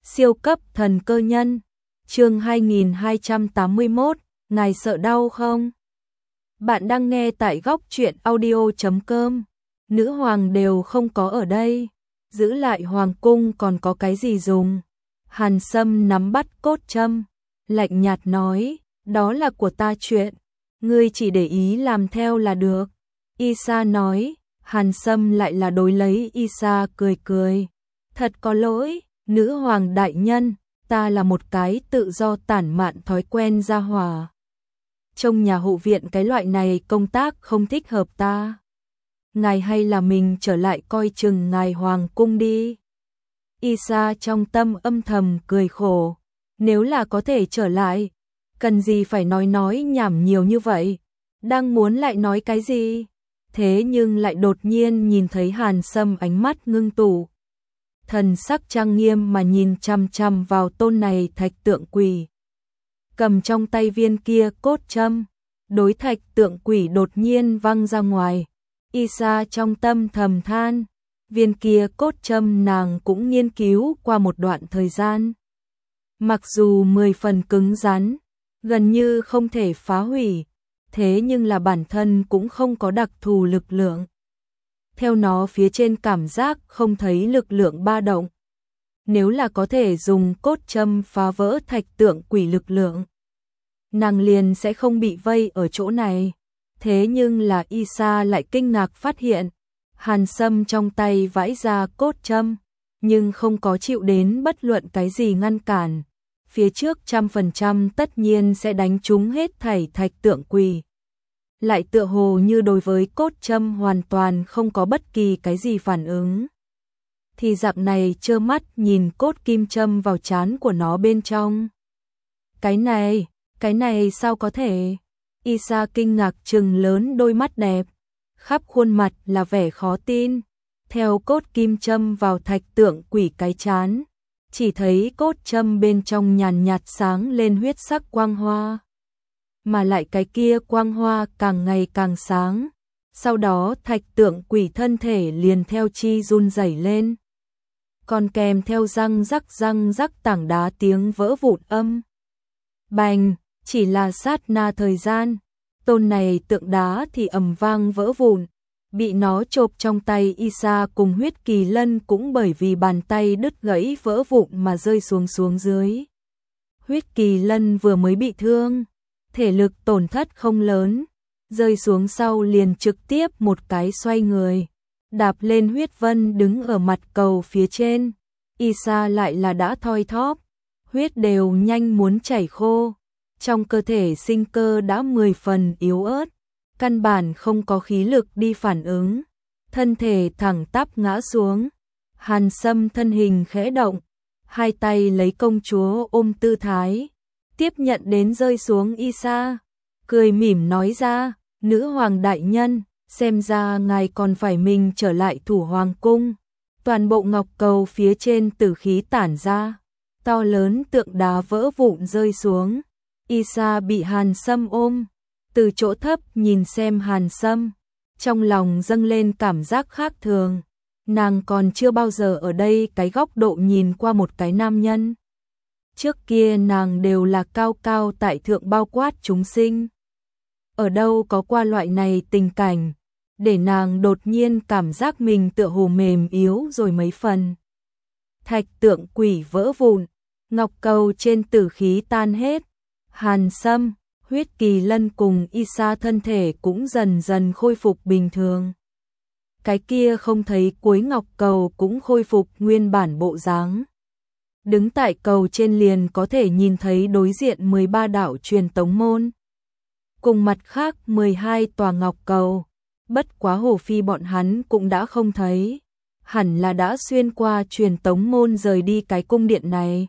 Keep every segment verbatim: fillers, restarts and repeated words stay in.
Siêu cấp thần cơ nhân, chương hai nghìn hai trăm tám mươi mốt, ngài sợ đau không? Bạn đang nghe tại góc truyện audio chấm com. Nữ hoàng đều không có ở đây, giữ lại hoàng cung còn có cái gì dùng? Hàn Sâm nắm bắt cốt châm, lạnh nhạt nói, đó là của ta chuyện, ngươi chỉ để ý làm theo là được. Isa nói, Hàn Sâm lại là đối lấy Isa cười cười, thật có lỗi, nữ hoàng đại nhân, ta là một cái tự do tản mạn thói quen ra hỏa. Trong nhà hộ viện cái loại này công tác không thích hợp ta. Ngài hay là mình trở lại coi chừng ngài hoàng cung đi. Isa trong tâm âm thầm cười khổ, nếu là có thể trở lại, cần gì phải nói nói nhảm nhiều như vậy, đang muốn lại nói cái gì, thế nhưng lại đột nhiên nhìn thấy Hàn Sâm ánh mắt ngưng tụ, thần sắc trang nghiêm mà nhìn chằm chằm vào tôn này thạch tượng quỷ. Cầm trong tay viên kia cốt châm, đối thạch tượng quỷ đột nhiên văng ra ngoài. Isa trong tâm thầm than, viên kia cốt châm nàng cũng nghiên cứu qua một đoạn thời gian. Mặc dù mười phần cứng rắn, gần như không thể phá hủy, thế nhưng là bản thân cũng không có đặc thù lực lượng. Theo nó phía trên cảm giác không thấy lực lượng ba động. Nếu là có thể dùng cốt châm phá vỡ thạch tượng quỷ lực lượng, nàng liền sẽ không bị vây ở chỗ này. Thế nhưng là Isa lại kinh ngạc phát hiện, Hàn Sâm trong tay vãi ra cốt châm, nhưng không có chịu đến bất luận cái gì ngăn cản. Phía trước trăm phần trăm tất nhiên sẽ đánh trúng hết thảy thạch tượng quỷ. Lại tựa hồ như đối với cốt châm hoàn toàn không có bất kỳ cái gì phản ứng. Thì dạng này trơ mắt nhìn cốt kim châm vào trán của nó bên trong. Cái này, cái này sao có thể? Isa kinh ngạc trừng lớn đôi mắt đẹp, khắp khuôn mặt là vẻ khó tin. Theo cốt kim châm vào thạch tượng quỷ cái trán, chỉ thấy cốt châm bên trong nhàn nhạt sáng lên huyết sắc quang hoa. Mà lại cái kia quang hoa càng ngày càng sáng, sau đó thạch tượng quỷ thân thể liền theo chi run rẩy lên. Còn kèm theo răng rắc răng rắc tảng đá tiếng vỡ vụn âm. Bành, chỉ là sát na thời gian, tôn này tượng đá thì ầm vang vỡ vụn, bị nó chộp trong tay. Isa cùng huyết kỳ lân cũng bởi vì bàn tay đứt gãy vỡ vụn mà rơi xuống xuống dưới. Huyết kỳ lân vừa mới bị thương, thể lực tổn thất không lớn, rơi xuống sau liền trực tiếp một cái xoay người, đạp lên huyết vân đứng ở mặt cầu phía trên. Isa lại là đã thoi thóp, huyết đều nhanh muốn chảy khô, trong cơ thể sinh cơ đã mười phần yếu ớt, căn bản không có khí lực đi phản ứng, thân thể thẳng tắp ngã xuống. Hàn Sâm thân hình khẽ động, hai tay lấy công chúa ôm tư thái, tiếp nhận đến rơi xuống Isa, cười mỉm nói ra, nữ hoàng đại nhân, xem ra ngài còn phải mình trở lại thủ hoàng cung. Toàn bộ ngọc cầu phía trên tử khí tản ra, to lớn tượng đá vỡ vụn rơi xuống. Isa bị Hàn Sâm ôm, từ chỗ thấp nhìn xem Hàn Sâm, trong lòng dâng lên cảm giác khác thường. Nàng còn chưa bao giờ ở đây cái góc độ nhìn qua một cái nam nhân. Trước kia nàng đều là cao cao tại thượng bao quát chúng sinh. Ở đâu có qua loại này tình cảnh, để nàng đột nhiên cảm giác mình tựa hồ mềm yếu rồi mấy phần. Thạch tượng quỷ vỡ vụn, ngọc cầu trên tử khí tan hết. Hàn Sâm, huyết kỳ lân cùng Isa thân thể cũng dần dần khôi phục bình thường. Cái kia không thấy cuối ngọc cầu cũng khôi phục nguyên bản bộ dáng. Đứng tại cầu trên liền có thể nhìn thấy đối diện mười ba đạo truyền tống môn. Cùng mặt khác mười hai tòa ngọc cầu, bất quá Hồ Phi bọn hắn cũng đã không thấy. Hẳn là đã xuyên qua truyền tống môn rời đi cái cung điện này.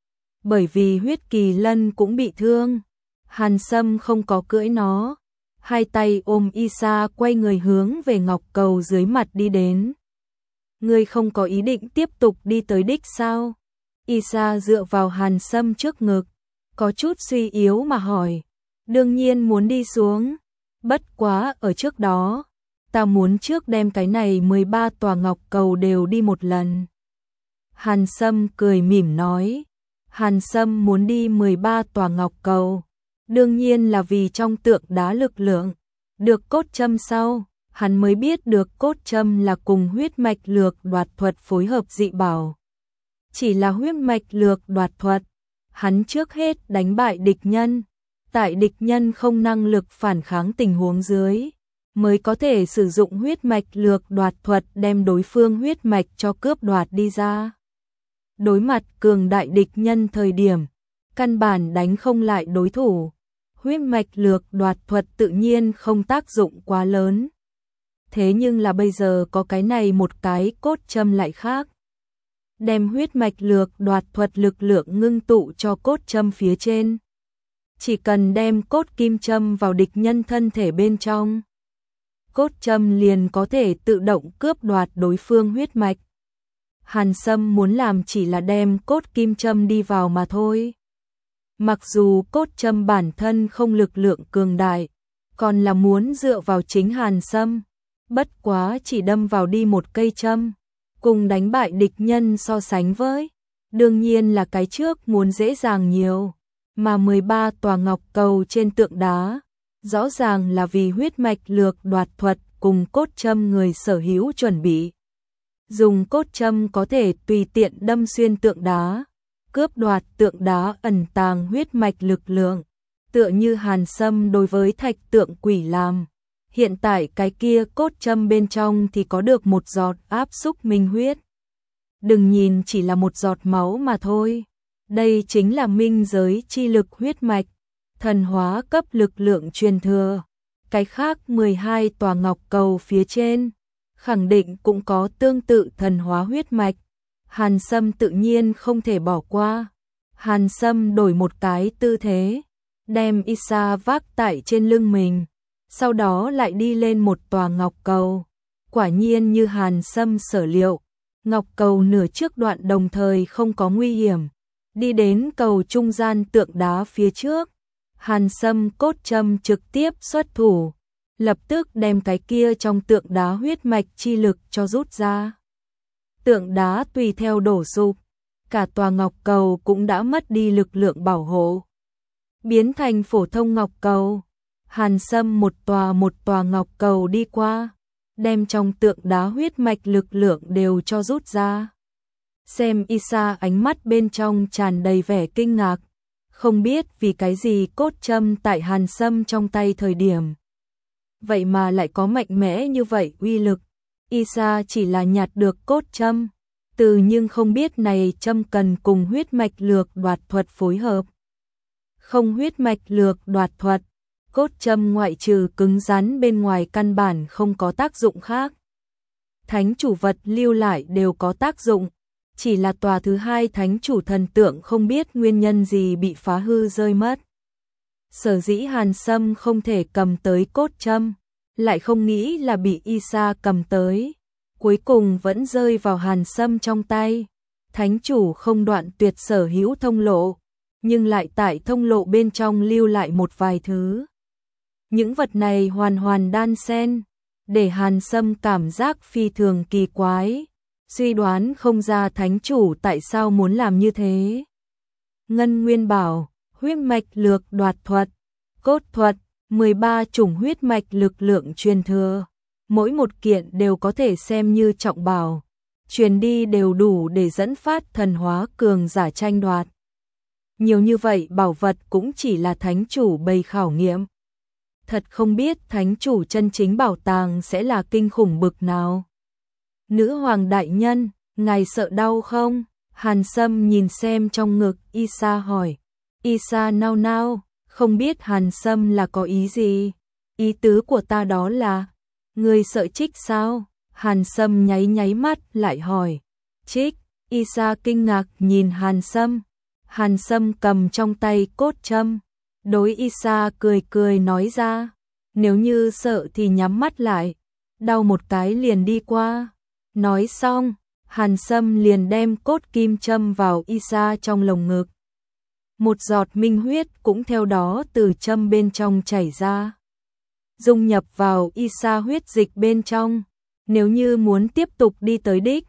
Bởi vì huyết kỳ lân cũng bị thương, Hàn Sâm không có cưỡi nó, hai tay ôm Isa quay người hướng về ngọc cầu dưới mặt đi đến. Ngươi không có ý định tiếp tục đi tới đích sao? Isa dựa vào Hàn Sâm trước ngực, có chút suy yếu mà hỏi. Đương nhiên muốn đi xuống, bất quá ở trước đó, ta muốn trước đem cái này mười ba tòa ngọc cầu đều đi một lần. Hàn Sâm cười mỉm nói. Hàn Sâm muốn đi mười ba tòa ngọc cầu, đương nhiên là vì trong tượng đá lực lượng. Được cốt châm sau, hắn mới biết được cốt châm là cùng huyết mạch lược đoạt thuật phối hợp dị bảo. Chỉ là huyết mạch lược đoạt thuật, hắn trước hết đánh bại địch nhân, tại địch nhân không năng lực phản kháng tình huống dưới, mới có thể sử dụng huyết mạch lược đoạt thuật đem đối phương huyết mạch cho cướp đoạt đi ra. Đối mặt cường đại địch nhân thời điểm, căn bản đánh không lại đối thủ, huyết mạch lược đoạt thuật tự nhiên không tác dụng quá lớn. Thế nhưng là bây giờ có cái này một cái cốt châm lại khác. Đem huyết mạch lược đoạt thuật lực lượng ngưng tụ cho cốt châm phía trên. Chỉ cần đem cốt kim châm vào địch nhân thân thể bên trong, cốt châm liền có thể tự động cướp đoạt đối phương huyết mạch. Hàn Sâm muốn làm chỉ là đem cốt kim châm đi vào mà thôi. Mặc dù cốt châm bản thân không lực lượng cường đại, còn là muốn dựa vào chính Hàn Sâm. Bất quá chỉ đâm vào đi một cây châm, cùng đánh bại địch nhân so sánh với, đương nhiên là cái trước muốn dễ dàng nhiều. Mà mười ba tòa ngọc cầu trên tượng đá, rõ ràng là vì huyết mạch lược đoạt thuật cùng cốt châm người sở hữu chuẩn bị. Dùng cốt châm có thể tùy tiện đâm xuyên tượng đá, cướp đoạt tượng đá ẩn tàng huyết mạch lực lượng, tựa như Hàn Sâm đối với thạch tượng quỷ làm. Hiện tại cái kia cốt châm bên trong thì có được một giọt áp xúc minh huyết. Đừng nhìn chỉ là một giọt máu mà thôi. Đây chính là minh giới chi lực huyết mạch, thần hóa cấp lực lượng truyền thừa. Cái khác mười hai tòa ngọc cầu phía trên, khẳng định cũng có tương tự thần hóa huyết mạch. Hàn Sâm tự nhiên không thể bỏ qua. Hàn Sâm đổi một cái tư thế, đem Isa vác tại trên lưng mình, sau đó lại đi lên một tòa ngọc cầu. Quả nhiên như Hàn Sâm sở liệu, ngọc cầu nửa trước đoạn đồng thời không có nguy hiểm. Đi đến cầu trung gian tượng đá phía trước, Hàn Sâm cốt châm trực tiếp xuất thủ, lập tức đem cái kia trong tượng đá huyết mạch chi lực cho rút ra. Tượng đá tùy theo đổ sụp, cả tòa ngọc cầu cũng đã mất đi lực lượng bảo hộ, biến thành phổ thông ngọc cầu. Hàn Sâm một tòa một tòa ngọc cầu đi qua, đem trong tượng đá huyết mạch lực lượng đều cho rút ra. Xem Isa ánh mắt bên trong tràn đầy vẻ kinh ngạc, không biết vì cái gì cốt châm tại Hàn Sâm trong tay thời điểm. Vậy mà lại có mạnh mẽ như vậy uy lực. Isa chỉ là nhặt được cốt châm, từ nhưng không biết này châm cần cùng huyết mạch lược đoạt thuật phối hợp. Không huyết mạch lược đoạt thuật, cốt châm ngoại trừ cứng rắn bên ngoài căn bản không có tác dụng khác. Thánh chủ vật lưu lại đều có tác dụng, chỉ là tòa thứ hai thánh chủ thần tượng không biết nguyên nhân gì bị phá hư rơi mất. Sở dĩ Hàn Sâm không thể cầm tới cốt châm, lại không nghĩ là bị Isa cầm tới, cuối cùng vẫn rơi vào Hàn Sâm trong tay. Thánh chủ không đoạn tuyệt sở hữu thông lộ, nhưng lại tại thông lộ bên trong lưu lại một vài thứ. Những vật này hoàn hoàn đan xen, để Hàn Sâm cảm giác phi thường kỳ quái, suy đoán không ra thánh chủ tại sao muốn làm như thế. Ngân Nguyên Bảo, huyết mạch lược đoạt thuật, cốt thuật, mười ba chủng huyết mạch lực lượng truyền thừa, mỗi một kiện đều có thể xem như trọng bảo, truyền đi đều đủ để dẫn phát thần hóa cường giả tranh đoạt. Nhiều như vậy bảo vật cũng chỉ là thánh chủ bày khảo nghiệm. Thật không biết thánh chủ chân chính bảo tàng sẽ là kinh khủng bực nào. Nữ hoàng đại nhân, ngài sợ đau không? Hàn Sâm nhìn xem trong ngực Isa hỏi. Isa nao nao, không biết Hàn Sâm là có ý gì. Ý tứ của ta đó là, người sợ trích sao? Hàn Sâm nháy nháy mắt lại hỏi. Trích, Isa kinh ngạc nhìn Hàn Sâm. Hàn Sâm cầm trong tay cốt châm, đối Isa cười cười nói ra, nếu như sợ thì nhắm mắt lại, đau một cái liền đi qua. Nói xong, Hàn Sâm liền đem cốt kim châm vào Isa trong lồng ngực. Một giọt minh huyết cũng theo đó từ châm bên trong chảy ra, dung nhập vào Isa huyết dịch bên trong. Nếu như muốn tiếp tục đi tới đích,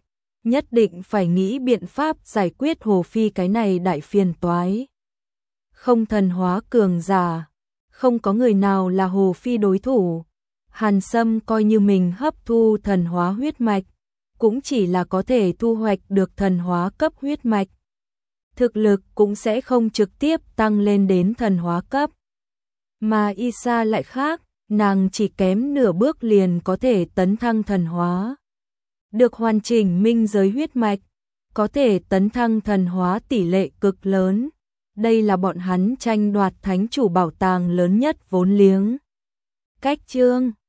nhất định phải nghĩ biện pháp giải quyết Hồ Phi cái này đại phiền toái. Không thần hóa cường giả, không có người nào là Hồ Phi đối thủ. Hàn Sâm coi như mình hấp thu thần hóa huyết mạch, cũng chỉ là có thể thu hoạch được thần hóa cấp huyết mạch. Thực lực cũng sẽ không trực tiếp tăng lên đến thần hóa cấp. Mà Isa lại khác, nàng chỉ kém nửa bước liền có thể tấn thăng thần hóa. Được hoàn chỉnh minh giới huyết mạch, có thể tấn thăng thần hóa tỷ lệ cực lớn. Đây là bọn hắn tranh đoạt thánh chủ bảo tàng lớn nhất vốn liếng. Cách chương